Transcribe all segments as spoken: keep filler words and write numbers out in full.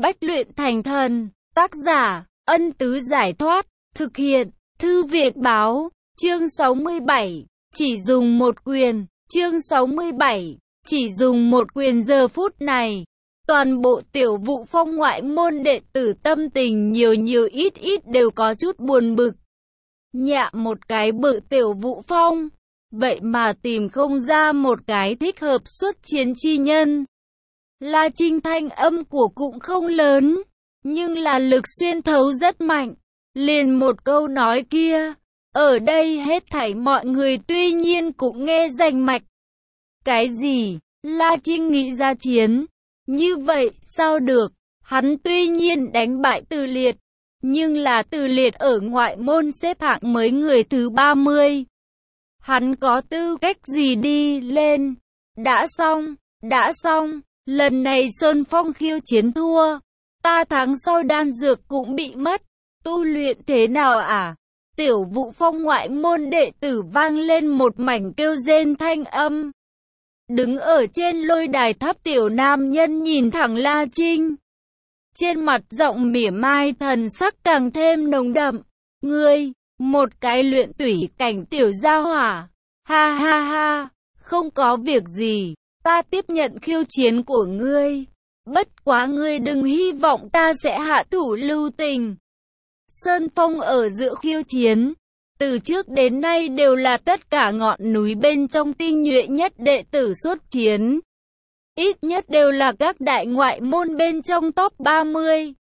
bách luyện thành thần. Tác giả, Ân Tứ Giải Thoát. Thực hiện, Thư Việt Báo. Chương sáu mươi bảy. Chỉ dùng một quyền. Chương sáu mươi bảy. Chỉ dùng một quyền. Giờ phút này, toàn bộ Tiểu Vũ Phong ngoại môn đệ tử tâm tình nhiều nhiều ít ít đều có chút buồn bực. Nhạ một cái bự Tiểu Vũ Phong, vậy mà tìm không ra một cái thích hợp xuất chiến chi nhân. La Trinh thanh âm của cũng không lớn, nhưng là lực xuyên thấu rất mạnh. Liền một câu nói kia, ở đây hết thảy mọi người tuy nhiên cũng nghe rành mạch. Cái gì? La Trinh nghĩ ra chiến. Như vậy, sao được? Hắn tuy nhiên đánh bại Từ Liệt, nhưng là Từ Liệt ở ngoại môn xếp hạng mới người thứ ba mươi. Hắn có tư cách gì đi lên? Đã xong, đã xong. Lần này Sơn Phong khiêu chiến thua, ta thắng sau đan dược cũng bị mất. Tu luyện thế nào à? Tiểu Vũ Phong ngoại môn đệ tử vang lên một mảnh kêu rên thanh âm. Đứng ở trên lôi đài thấp tiểu nam nhân nhìn thẳng La Trinh. Trên mặt giọng mỉa mai thần sắc càng thêm nồng đậm. Ngươi, một cái luyện tủy cảnh tiểu gia hỏa. Ha ha ha, không có việc gì, ta tiếp nhận khiêu chiến của ngươi. Bất quá ngươi đừng hy vọng ta sẽ hạ thủ lưu tình. Sơn Phong ở giữa khiêu chiến, từ trước đến nay đều là tất cả ngọn núi bên trong tinh nhuệ nhất đệ tử xuất chiến. Ít nhất đều là các đại ngoại môn bên trong top ba mươi.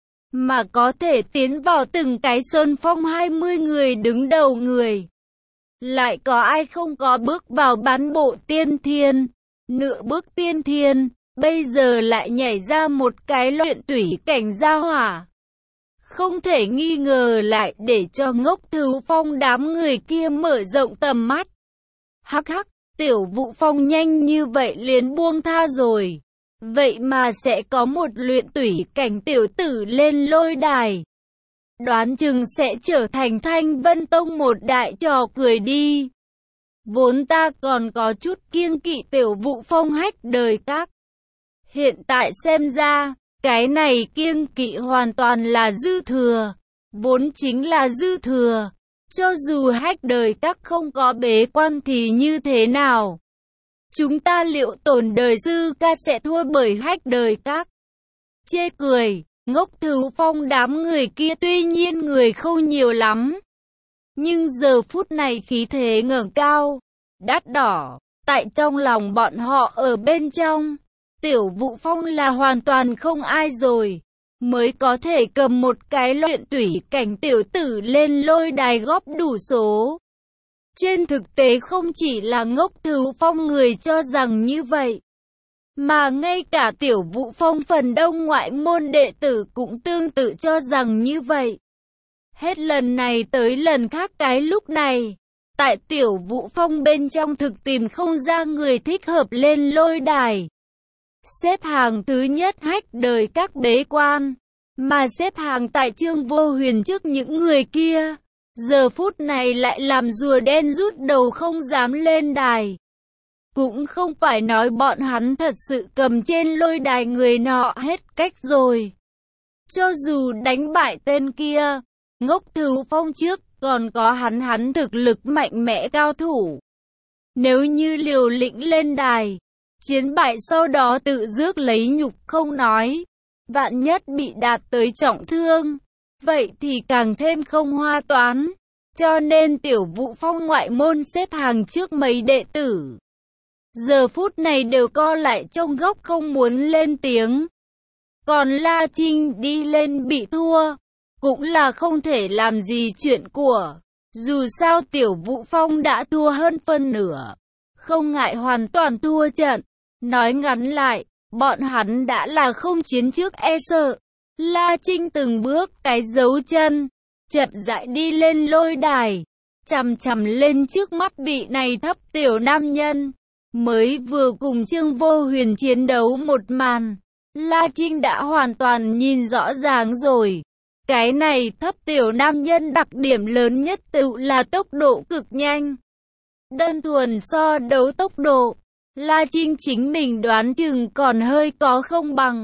Mà có thể tiến vào từng cái Sơn Phong hai mươi người đứng đầu người. Lại có ai không có bước vào bán bộ tiên thiên, nửa bước tiên thiên, bây giờ lại nhảy ra một cái luyện tủy cảnh gia hỏa. Không thể nghi ngờ lại để cho Ngốc Thứu Phong đám người kia mở rộng tầm mắt. Hắc hắc, Tiểu Vũ Phong nhanh như vậy liền buông tha rồi. Vậy mà sẽ có một luyện tủy cảnh tiểu tử lên lôi đài. Đoán chừng sẽ trở thành Thanh Vân Tông một đại trò cười đi. Vốn ta còn có chút kiêng kỵ Tiểu Vũ Phong hách đời các. Hiện tại xem ra, cái này kiêng kỵ hoàn toàn là dư thừa. Vốn chính là dư thừa. Cho dù hách đời các không có bế quan thì như thế nào? Chúng ta liệu tổn đời sư ca sẽ thua bởi hách đời các? Chê cười, Ngốc Thứu Phong đám người kia tuy nhiên người không nhiều lắm. Nhưng giờ phút này khí thế ngẩng cao, đắt đỏ, tại trong lòng bọn họ ở bên trong. Tiểu Vũ Phong là hoàn toàn không ai rồi, mới có thể cầm một cái luyện tủy cảnh tiểu tử lên lôi đài góp đủ số. Trên thực tế không chỉ là Ngốc Thứu Phong người cho rằng như vậy, mà ngay cả Tiểu Vũ Phong phần đông ngoại môn đệ tử cũng tương tự cho rằng như vậy. Hết lần này tới lần khác cái lúc này, tại Tiểu Vũ Phong bên trong thực tìm không ra người thích hợp lên lôi đài. Xếp hàng thứ nhất hách đời các bế quan, mà xếp hàng tại Trương Vô Huyền trước những người kia. Giờ phút này lại làm rùa đen rút đầu không dám lên đài. Cũng không phải nói bọn hắn thật sự cầm trên lôi đài người nọ hết cách rồi. Cho dù đánh bại tên kia, Ngốc Thứu Phong trước còn có hắn hắn thực lực mạnh mẽ cao thủ. Nếu như liều lĩnh lên đài, chiến bại sau đó tự rước lấy nhục không nói, vạn nhất bị đạt tới trọng thương, vậy thì càng thêm không hoa toán. Cho nên Tiểu Vũ Phong ngoại môn xếp hàng trước mấy đệ tử. Giờ phút này đều co lại trong góc không muốn lên tiếng. Còn La Trinh đi lên bị thua, cũng là không thể làm gì chuyện của. Dù sao Tiểu Vũ Phong đã thua hơn phân nửa, không ngại hoàn toàn thua trận. Nói ngắn lại, bọn hắn đã là không chiến trước e sợ. La Trinh từng bước cái dấu chân, chậm rãi đi lên lôi đài, chằm chằm lên trước mắt vị này thấp tiểu nam nhân. Mới vừa cùng Trương Vô Huyền chiến đấu một màn, La Trinh đã hoàn toàn nhìn rõ ràng rồi. Cái này thấp tiểu nam nhân đặc điểm lớn nhất tự là tốc độ cực nhanh. Đơn thuần so đấu tốc độ, La Trinh chính mình đoán chừng còn hơi có không bằng.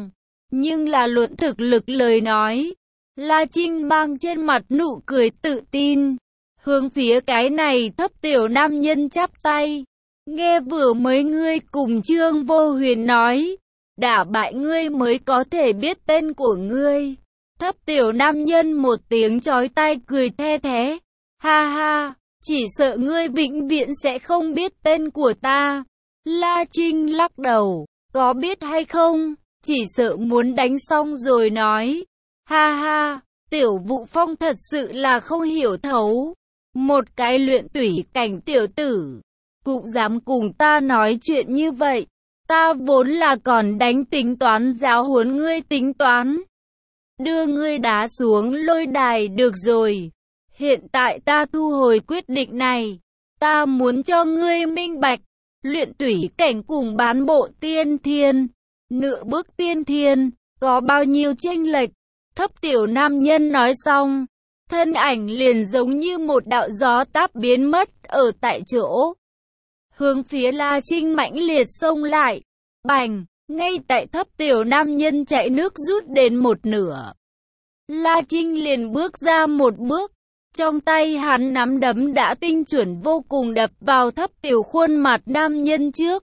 Nhưng là luận thực lực lời nói, La Trinh mang trên mặt nụ cười tự tin, hướng phía cái này thấp tiểu nam nhân chắp tay. Nghe vừa mới ngươi cùng Trương Vô Huyền nói, đả bại ngươi mới có thể biết tên của ngươi. Thấp tiểu nam nhân một tiếng chói tai cười the thế. Ha ha, chỉ sợ ngươi vĩnh viễn sẽ không biết tên của ta. La Trinh lắc đầu, có biết hay không, chỉ sợ muốn đánh xong rồi nói. Ha ha, Tiểu Vũ Phong thật sự là không hiểu thấu. Một cái luyện tủy cảnh tiểu tử, cũng dám cùng ta nói chuyện như vậy. Ta vốn là còn đánh tính toán giáo huấn ngươi tính toán. Đưa ngươi đá xuống lôi đài được rồi. Hiện tại ta thu hồi quyết định này. Ta muốn cho ngươi minh bạch. Luyện tủy cảnh cùng bán bộ tiên thiên, nửa bước tiên thiên, có bao nhiêu chênh lệch. Thấp tiểu nam nhân nói xong, thân ảnh liền giống như một đạo gió táp biến mất ở tại chỗ. Hướng phía La Trinh mãnh liệt xông lại. Bành, ngay tại thấp tiểu nam nhân chạy nước rút đến một nửa. La Trinh liền bước ra một bước. Trong tay hắn nắm đấm đã tinh chuẩn vô cùng đập vào thấp tiểu khuôn mặt nam nhân trước.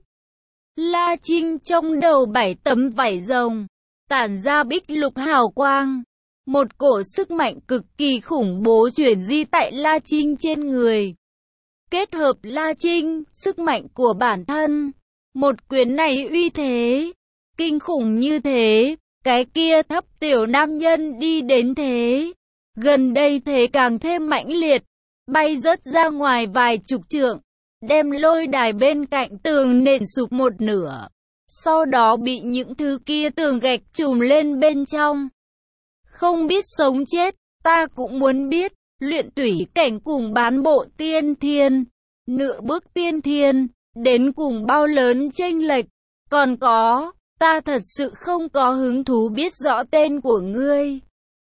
La Trinh trong đầu bảy tấm vảy rồng, tản ra bích lục hào quang. Một cổ sức mạnh cực kỳ khủng bố chuyển di tại La Trinh trên người. Kết hợp La Trinh, sức mạnh của bản thân. Một quyền này uy thế, kinh khủng như thế, cái kia thấp tiểu nam nhân đi đến thế. Gần đây thế càng thêm mãnh liệt, bay rớt ra ngoài vài chục trượng, đem lôi đài bên cạnh tường nền sụp một nửa. Sau đó bị những thứ kia tường gạch trùm lên bên trong. Không biết sống chết, ta cũng muốn biết, luyện tủy cảnh cùng bán bộ tiên thiên, nửa bước tiên thiên, đến cùng bao lớn chênh lệch. Còn có, ta thật sự không có hứng thú biết rõ tên của ngươi.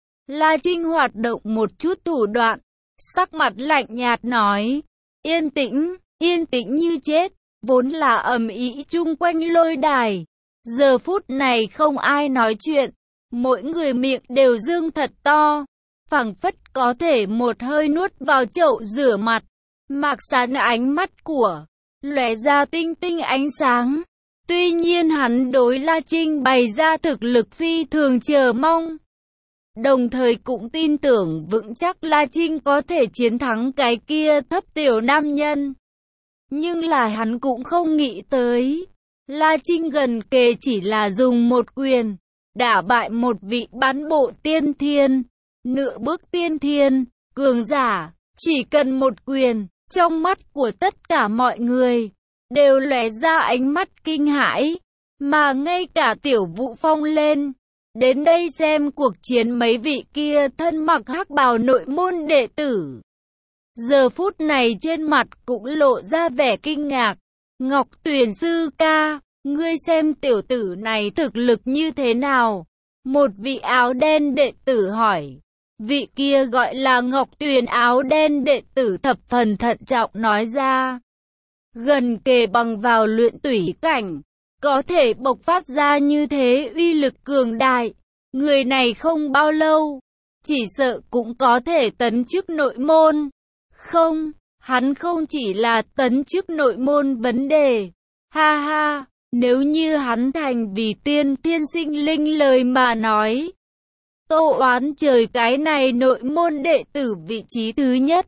La Trinh hoạt động một chút thủ đoạn, sắc mặt lạnh nhạt nói, yên tĩnh, yên tĩnh như chết, vốn là ầm ĩ chung quanh lôi đài. Giờ phút này không ai nói chuyện, mỗi người miệng đều dương thật to, phảng phất có thể một hơi nuốt vào chậu rửa mặt. Mạc Sán ánh mắt của lóe ra tinh tinh ánh sáng. Tuy nhiên hắn đối La Trinh bày ra thực lực phi thường chờ mong. Đồng thời cũng tin tưởng vững chắc La Trinh có thể chiến thắng cái kia thấp tiểu nam nhân. Nhưng là hắn cũng không nghĩ tới, La Trinh gần kề chỉ là dùng một quyền, đả bại một vị bán bộ tiên thiên, nửa bước tiên thiên, cường giả. Chỉ cần một quyền, trong mắt của tất cả mọi người, đều lóe ra ánh mắt kinh hãi, mà ngay cả Tiểu Vũ Phong lên. Đến đây xem cuộc chiến mấy vị kia thân mặc hắc bào nội môn đệ tử. Giờ phút này trên mặt cũng lộ ra vẻ kinh ngạc. Ngọc Tuyền sư ca, ngươi xem tiểu tử này thực lực như thế nào? Một vị áo đen đệ tử hỏi. Vị kia gọi là Ngọc Tuyền áo đen đệ tử thập phần thận trọng nói ra. Gần kề bằng vào luyện tủy cảnh, có thể bộc phát ra như thế uy lực cường đại. Người này không bao lâu, chỉ sợ cũng có thể tấn chức nội môn. Không, hắn không chỉ là tấn chức nội môn vấn đề. Ha ha, nếu như hắn thành vì tiên thiên sinh linh lời mà nói. Tô oán trời cái này nội môn đệ tử vị trí thứ nhất.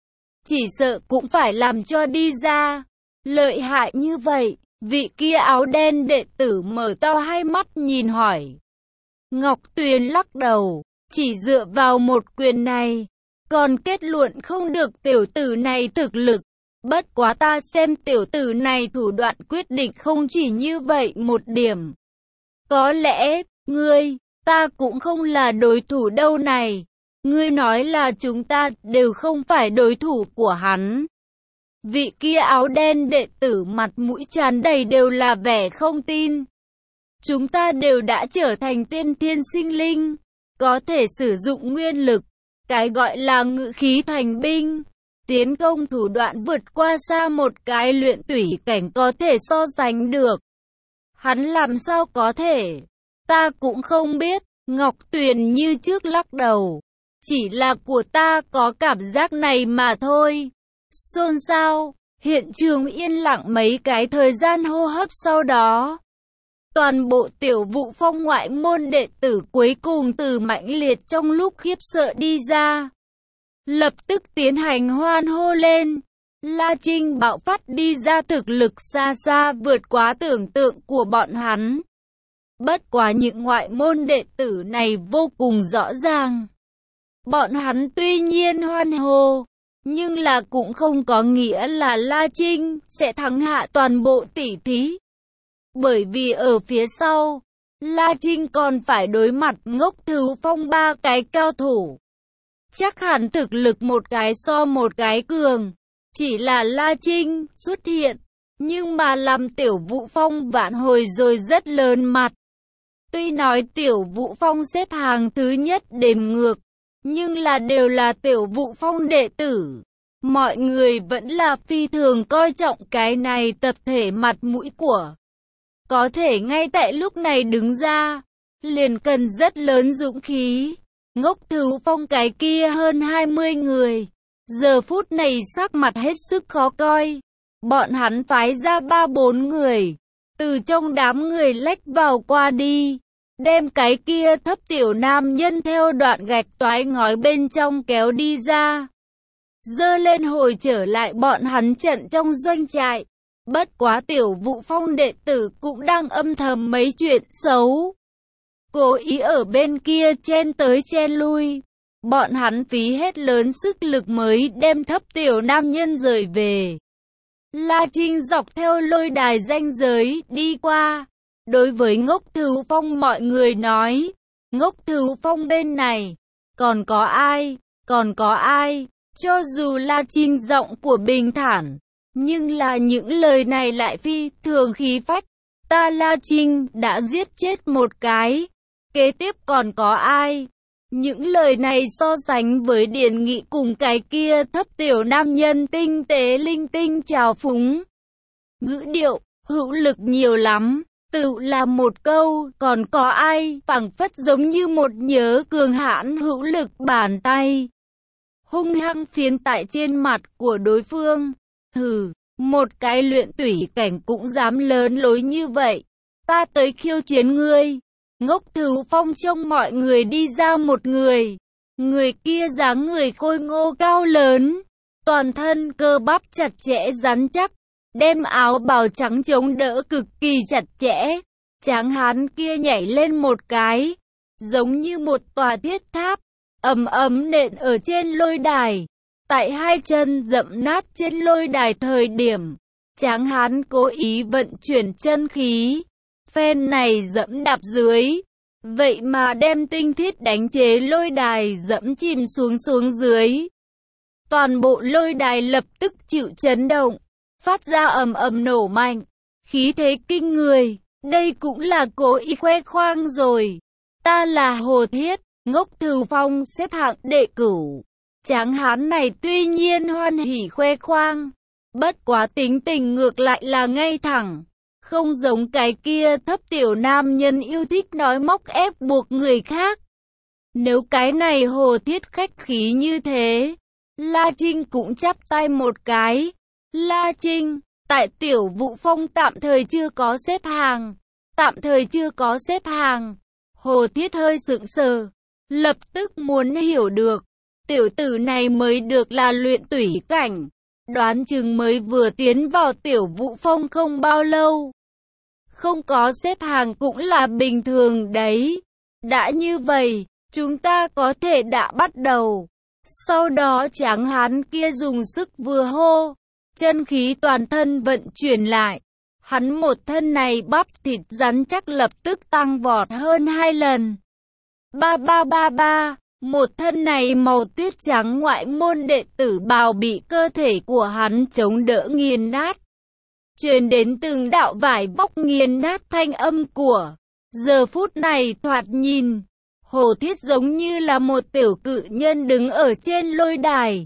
Chỉ sợ cũng phải làm cho đi ra. Lợi hại như vậy, vị kia áo đen đệ tử mở to hai mắt nhìn hỏi. Ngọc Tuyền lắc đầu, chỉ dựa vào một quyền này, còn kết luận không được tiểu tử này thực lực. Bất quá ta xem tiểu tử này thủ đoạn quyết định không chỉ như vậy một điểm. Có lẽ, ngươi, ta cũng không là đối thủ đâu này. Ngươi nói là chúng ta đều không phải đối thủ của hắn. Vị kia áo đen đệ tử mặt mũi tràn đầy đều là vẻ không tin. Chúng ta đều đã trở thành tiên thiên sinh linh, có thể sử dụng nguyên lực, cái gọi là ngự khí thành binh, tiến công thủ đoạn vượt qua xa một cái luyện tủy cảnh có thể so sánh được. Hắn làm sao có thể? Ta cũng không biết, Ngọc Tuyền như trước lắc đầu. Chỉ là của ta có cảm giác này mà thôi. Xôn xao, hiện trường yên lặng mấy cái thời gian hô hấp sau đó. Toàn bộ Tiểu Vũ Phong ngoại môn đệ tử cuối cùng từ mãnh liệt trong lúc khiếp sợ đi ra. Lập tức tiến hành hoan hô lên. La Trinh bạo phát đi ra thực lực xa xa vượt quá tưởng tượng của bọn hắn. Bất quá những ngoại môn đệ tử này vô cùng rõ ràng. Bọn hắn tuy nhiên hoan hô, nhưng là cũng không có nghĩa là La Trinh sẽ thắng hạ toàn bộ tỷ thí. Bởi vì ở phía sau, La Trinh còn phải đối mặt Ngốc Thứu Phong ba cái cao thủ. Chắc hẳn thực lực một cái so một cái cường. Chỉ là La Trinh xuất hiện, nhưng mà làm Tiểu Vũ Phong vạn hồi rồi rất lớn mặt. Tuy nói Tiểu Vũ Phong xếp hàng thứ nhất đếm ngược, nhưng là đều là Tiểu Vũ Phong đệ tử. Mọi người vẫn là phi thường coi trọng cái này tập thể mặt mũi của. Có thể ngay tại lúc này đứng ra, liền cần rất lớn dũng khí. Ngốc Thứu Phong cái kia hơn hai mươi người. Giờ phút này sắc mặt hết sức khó coi. Bọn hắn phái ra ba bốn người. Từ trong đám người lách vào qua đi. Đem cái kia thấp tiểu nam nhân theo đoạn gạch toái ngói bên trong kéo đi ra. Dơ lên hồi trở lại bọn hắn trận trong doanh trại. Bất quá Tiểu Vũ Phong đệ tử cũng đang âm thầm mấy chuyện xấu. Cố ý ở bên kia chen tới chen lui. Bọn hắn phí hết lớn sức lực mới đem thấp tiểu nam nhân rời về. La Trinh dọc theo lôi đài ranh giới đi qua. Đối với Ngốc Thứu Phong mọi người nói. Ngốc Thứu Phong bên này. Còn có ai? Còn có ai? Cho dù La Trinh giọng của bình thản. Nhưng là những lời này lại phi thường khí phách. Ta La Trinh đã giết chết một cái. Kế tiếp còn có ai? Những lời này so sánh với Điền Nghị cùng cái kia thấp tiểu nam nhân tinh tế linh tinh trào phúng. Ngữ điệu, hữu lực nhiều lắm, tự là một câu, còn có ai, phảng phất giống như một nhớ cường hãn hữu lực bàn tay. Hung hăng phiến tại trên mặt của đối phương. Hừ, một cái luyện tủy cảnh cũng dám lớn lối như vậy. Ta tới khiêu chiến ngươi. Ngốc Thứu Phong trông mọi người đi ra một người. Người kia dáng người khôi ngô cao lớn. Toàn thân cơ bắp chặt chẽ rắn chắc. Đem áo bào trắng chống đỡ cực kỳ chặt chẽ. Tráng hán kia nhảy lên một cái. Giống như một tòa thiết tháp. Ầm ầm nện ở trên lôi đài. Tại hai chân dậm nát trên lôi đài thời điểm. Tráng hán cố ý vận chuyển chân khí. Phen này dẫm đạp dưới. Vậy mà đem tinh thiết đánh chế lôi đài dẫm chìm xuống xuống dưới. Toàn bộ lôi đài lập tức chịu chấn động. Phát ra ầm ầm nổ mạnh. Khí thế kinh người. Đây cũng là cố ý khoe khoang rồi. Ta là Hồ Thiết. Ngốc Thứu Phong xếp hạng đệ cửu. Tráng hán này tuy nhiên hoan hỉ khoe khoang. Bất quá tính tình ngược lại là ngay thẳng. Không giống cái kia thấp tiểu nam nhân yêu thích nói móc ép buộc người khác. Nếu cái này Hồ Thiết khách khí như thế, La Trinh cũng chắp tay một cái. La Trinh, tại Tiểu Vũ Phong tạm thời chưa có xếp hàng. Tạm thời chưa có xếp hàng. Hồ Thiết hơi sững sờ. Lập tức muốn hiểu được. Tiểu tử này mới được là luyện tủy cảnh. Đoán chừng mới vừa tiến vào Tiểu Vũ Phong không bao lâu. Không có xếp hàng cũng là bình thường đấy. Đã như vậy, chúng ta có thể đã bắt đầu. Sau đó tráng hán kia dùng sức vừa hô. Chân khí toàn thân vận chuyển lại. Hắn một thân này bắp thịt rắn chắc lập tức tăng vọt hơn hai lần. Ba ba ba ba. Một thân này màu tuyết trắng ngoại môn đệ tử bào bị cơ thể của hắn chống đỡ nghiền nát. Truyền đến từng đạo vải vóc nghiền nát thanh âm của. Giờ phút này thoạt nhìn, Hồ Thiết giống như là một tiểu cự nhân đứng ở trên lôi đài.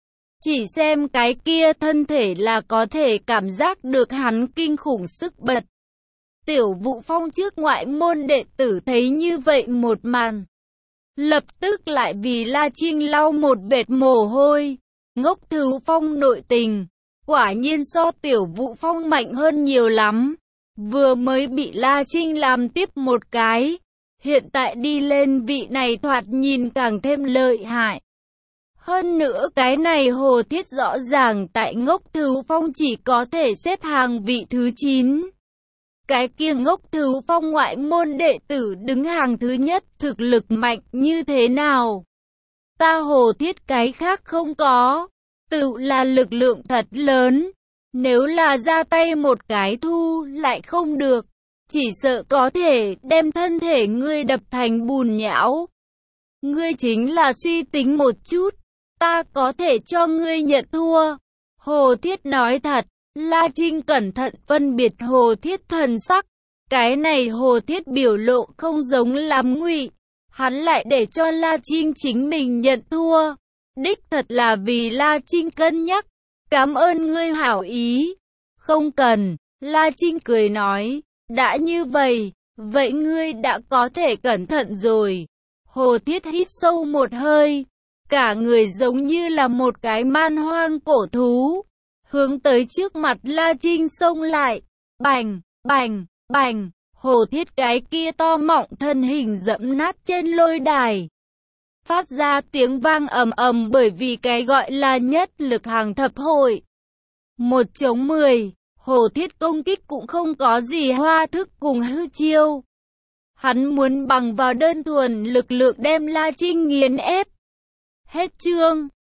Chỉ xem cái kia thân thể là có thể cảm giác được hắn kinh khủng sức bật. Tiểu Vũ Phong trước ngoại môn đệ tử thấy như vậy một màn, lập tức lại vì La Trinh lau một vệt mồ hôi. Ngốc Thú Phong nội tình, quả nhiên so Tiểu Vũ Phong mạnh hơn nhiều lắm. Vừa mới bị La Trinh làm tiếp một cái, hiện tại đi lên vị này thoạt nhìn càng thêm lợi hại. Hơn nữa cái này Hồ Thiết rõ ràng tại Ngốc Thú Phong chỉ có thể xếp hàng vị thứ chín. Cái kia Ngốc Thú Phong ngoại môn đệ tử đứng hàng thứ nhất, thực lực mạnh như thế nào? Ta Hồ Thiết cái khác không có, tự là lực lượng thật lớn. Nếu là ra tay một cái thu lại không được, chỉ sợ có thể đem thân thể ngươi đập thành bùn nhão. Ngươi chính là suy tính một chút, ta có thể cho ngươi nhận thua. Hồ Thiết nói thật. La Trinh cẩn thận phân biệt Hồ Thiết thần sắc. Cái này Hồ Thiết biểu lộ không giống lắm ngụy. Hắn lại để cho La Trinh chính mình nhận thua. Đích thật là vì La Trinh cân nhắc. Cảm ơn ngươi hảo ý. Không cần. La Trinh cười nói. Đã như vậy, vậy ngươi đã có thể cẩn thận rồi. Hồ Thiết hít sâu một hơi. Cả người giống như là một cái man hoang cổ thú. Hướng tới trước mặt La Trinh xông lại. Bành, bành, bành. Hồ Thiết cái kia to mọng thân hình dẫm nát trên lôi đài. Phát ra tiếng vang ầm ầm bởi vì cái gọi là nhất lực hàng thập hội. Một chống mười, Hồ Thiết công kích cũng không có gì hoa thức cùng hư chiêu. Hắn muốn bằng vào đơn thuần lực lượng đem La Trinh nghiền ép. Hết chương.